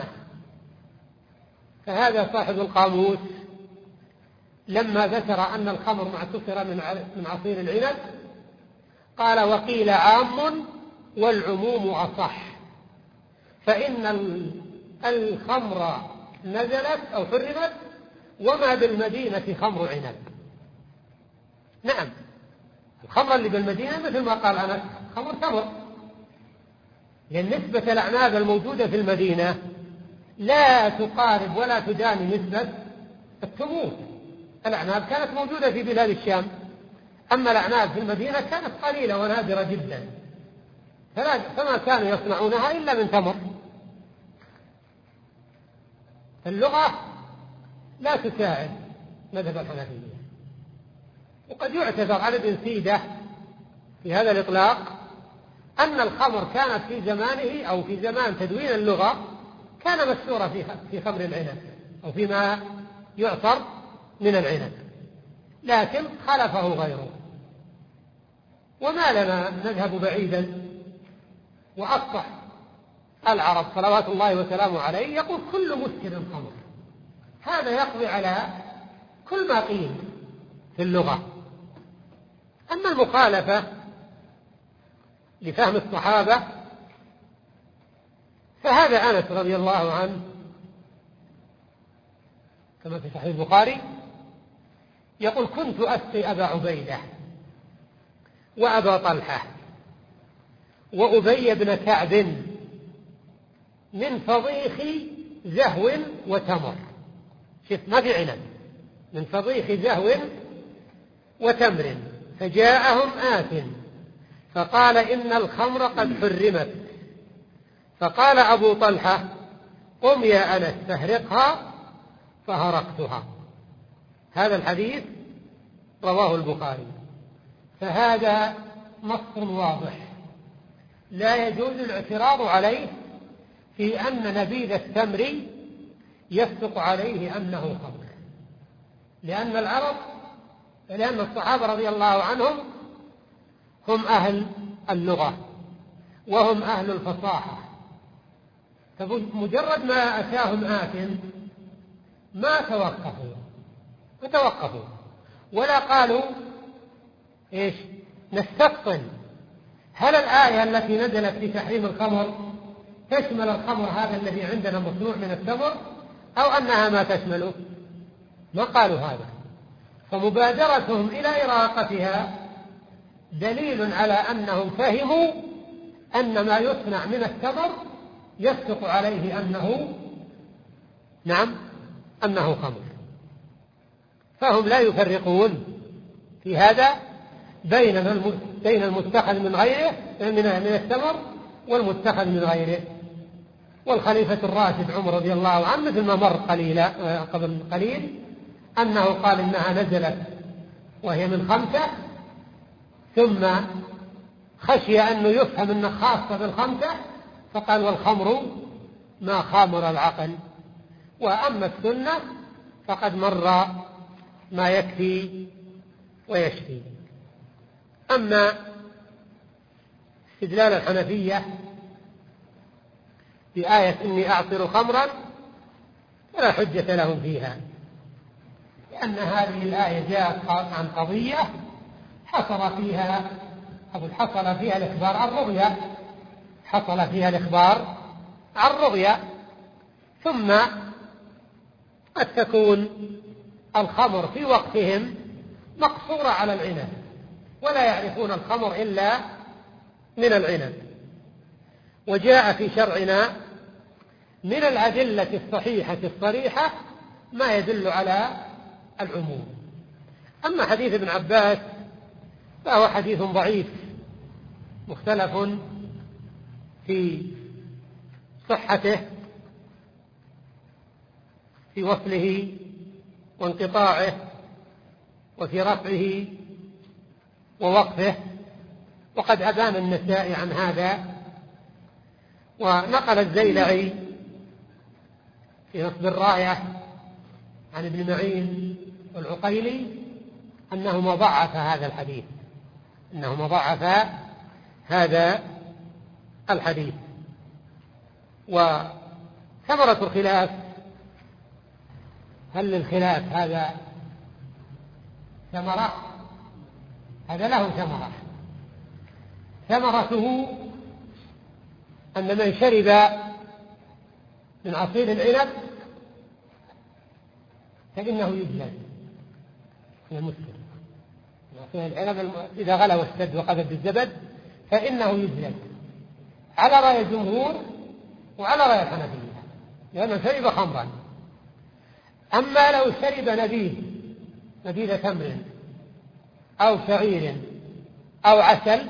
فهذا صاحب القاموس لما ذكر أن الخمر ما اعتصر من عصير العنب قال: وقيل عام والعموم أصح، فإن الخمر نزلت أو حرمت وما بالمدينة خمر عنب. نعم، الخمر اللي بالمدينة مثل ما قال أنس خمر تمر، لأن نسبة الأعناب الموجودة في المدينة لا تقارب ولا تداني نسبة التمور. الأعناب كانت موجودة في بلاد الشام، أما الأعناب في المدينة كانت قليلة ونادرة جدا، فما كانوا يصنعونها إلا من تمر. اللغة لا تساعد مذهب الحنفية. وقد يعتذر على ابن سيدة في هذا الإطلاق أن الخمر كانت في زمانه أو في زمان تدوين اللغة كان مشهورا في خمر العنب أو فيما يعصر من العنب، لكن خلفه غيره. وما لنا نذهب بعيدا، وأصح العرب صلوات الله وسلامه عليه يقول: كل مسكر خمر. هذا يقضي على كل ما قيل في اللغة. أما المخالفة لفهم الصحابة فهذا أنس رضي الله عنه كما في صحيح البخاري يقول: كنت أسقي أبا عبيدة وأبا طلحة وأبي بن كعب من فضيخ زهو وتمر. شوف، ما في عنب، من فضيخ زهو وتمر. فجاءهم آت فقال إن الخمر قد حرمت، فقال أبو طلحة قم يا أنس فاهرقها، فهرقتها. هذا الحديث رواه البخاري. فهذا نص واضح لا يجوز الاعتراض عليه في أن نبيذ التمر يصدق عليه أنه خمر، لأن العرب لأن الصحابة رضي الله عنهم هم أهل اللغة وهم أهل الفصاحة، فمجرد ما أتاهم آت ما توقفوا ما توقفوا ولا قالوا إيش نستفصل هل الآية التي نزلت في تحريم الخمر تشمل الخمر هذا الذي عندنا مصنوع من التمر أو أنها ما تشمله. ما قالوا هذا، فمبادرتهم إلى إراقتها دليل على أنهم فهموا أن ما يصنع من التمر يصدق عليه أنه نعم أنه خمر. فهم لا يفرقون في هذا بين بين المتخذ من غيره من التمر والمتخذ من غيره. والخليفة الراشد عمر رضي الله عنه مثل ما مر قليلا قبل قليل أنه قال إنها نزلت وهي من خمسة، ثم خشي أنه يفهم أنه خاصة بالخمسة فقال والخمر ما خامر العقل. وأما السنة فقد مر ما يكفي ويشفي. أما استدلال الحنفية بآية إني أعصر خمرا فلا حجة لهم فيها، لأن هذه الآية جاءت عن قضية حصل فيها أو حصل فيها الإخبار عن رؤيا حصل فيها الإخبار عن رؤيا ثم قد تكون الخمر في وقتهم مقصورة على العنب ولا يعرفون الخمر إلا من العنب. وجاء في شرعنا من الأدلة الصحيحة الصريحة ما يدل على العموم. أما حديث ابن عباس فهو حديث ضعيف مختلف في صحته في وصله وانقطاعه وفي رفعه ووقفه، وقد أبان النسائي عن هذا. ونقل الزيلعي في نصب الراية عن ابن معين والعقيلي أنهما ضعف هذا الحديث أنهما ضعف هذا الحديث. وثمرة الخلاف هل للخلاف هذا ثمرة؟ هذا له ثمرة. ثمرته أن من شرب من عصير العنب فإنه يجلد من المسلم. عصير العنب إذا غلى واشتد وقذف بالزبد فإنه يجلد على رأي الجمهور وعلى رأي الحنفية، لأنه شرب خمرا. أما لو شرب نبيذ نبيذ تمر أو شعير أو عسل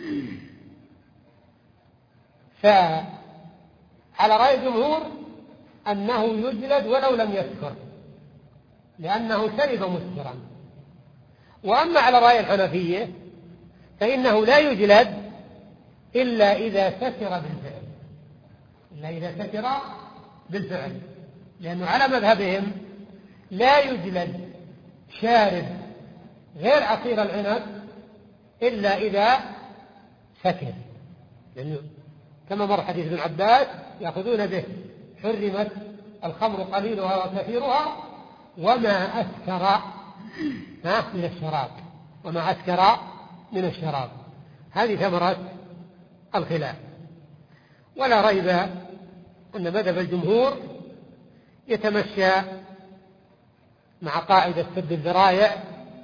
فعلى رأي الجمهور أنه يجلد ولو لم يسكر لأنه شرب مسكرا. وأما على رأي الحنفية فإنه لا يجلد إلا إذا سكر بالفعل إلا إذا سكر بالفعل لأنه على مذهبهم لا يجلد شارب غير عصير العنب إلا إذا سكر، لأنه كما مر حديث ابن عباس يأخذون به حرمت الخمر قليلها وكثيرها وما أسكر من الشراب وما أسكر من الشراب. هذه ثمرة الخلاف. ولا ريب أن مذهب الجمهور يتمشى مع قاعدة سد الذرائع،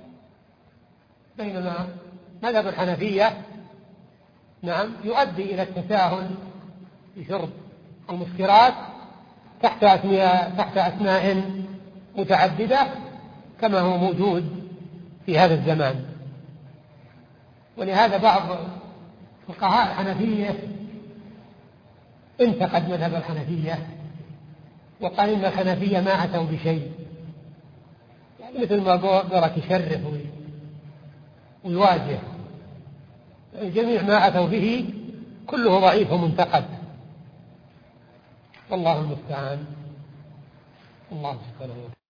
بينما مذهب الحنفية نعم يؤدي إلى التساهل في شرب المسكرات تحت أسماء تحت أسماء متعددة كما هو موجود في هذا الزمان. ولهذا بعض فقهاء الحنفية انتقد مذهب الحنفية وقال إن الحنفية ما أتوا بشيء، يعني مثل ما قرأت يشرف ويواجه، جميع ما أتوا به كله ضعيف ومنتقد، والله المستعان. الله سبحانه وتعالى.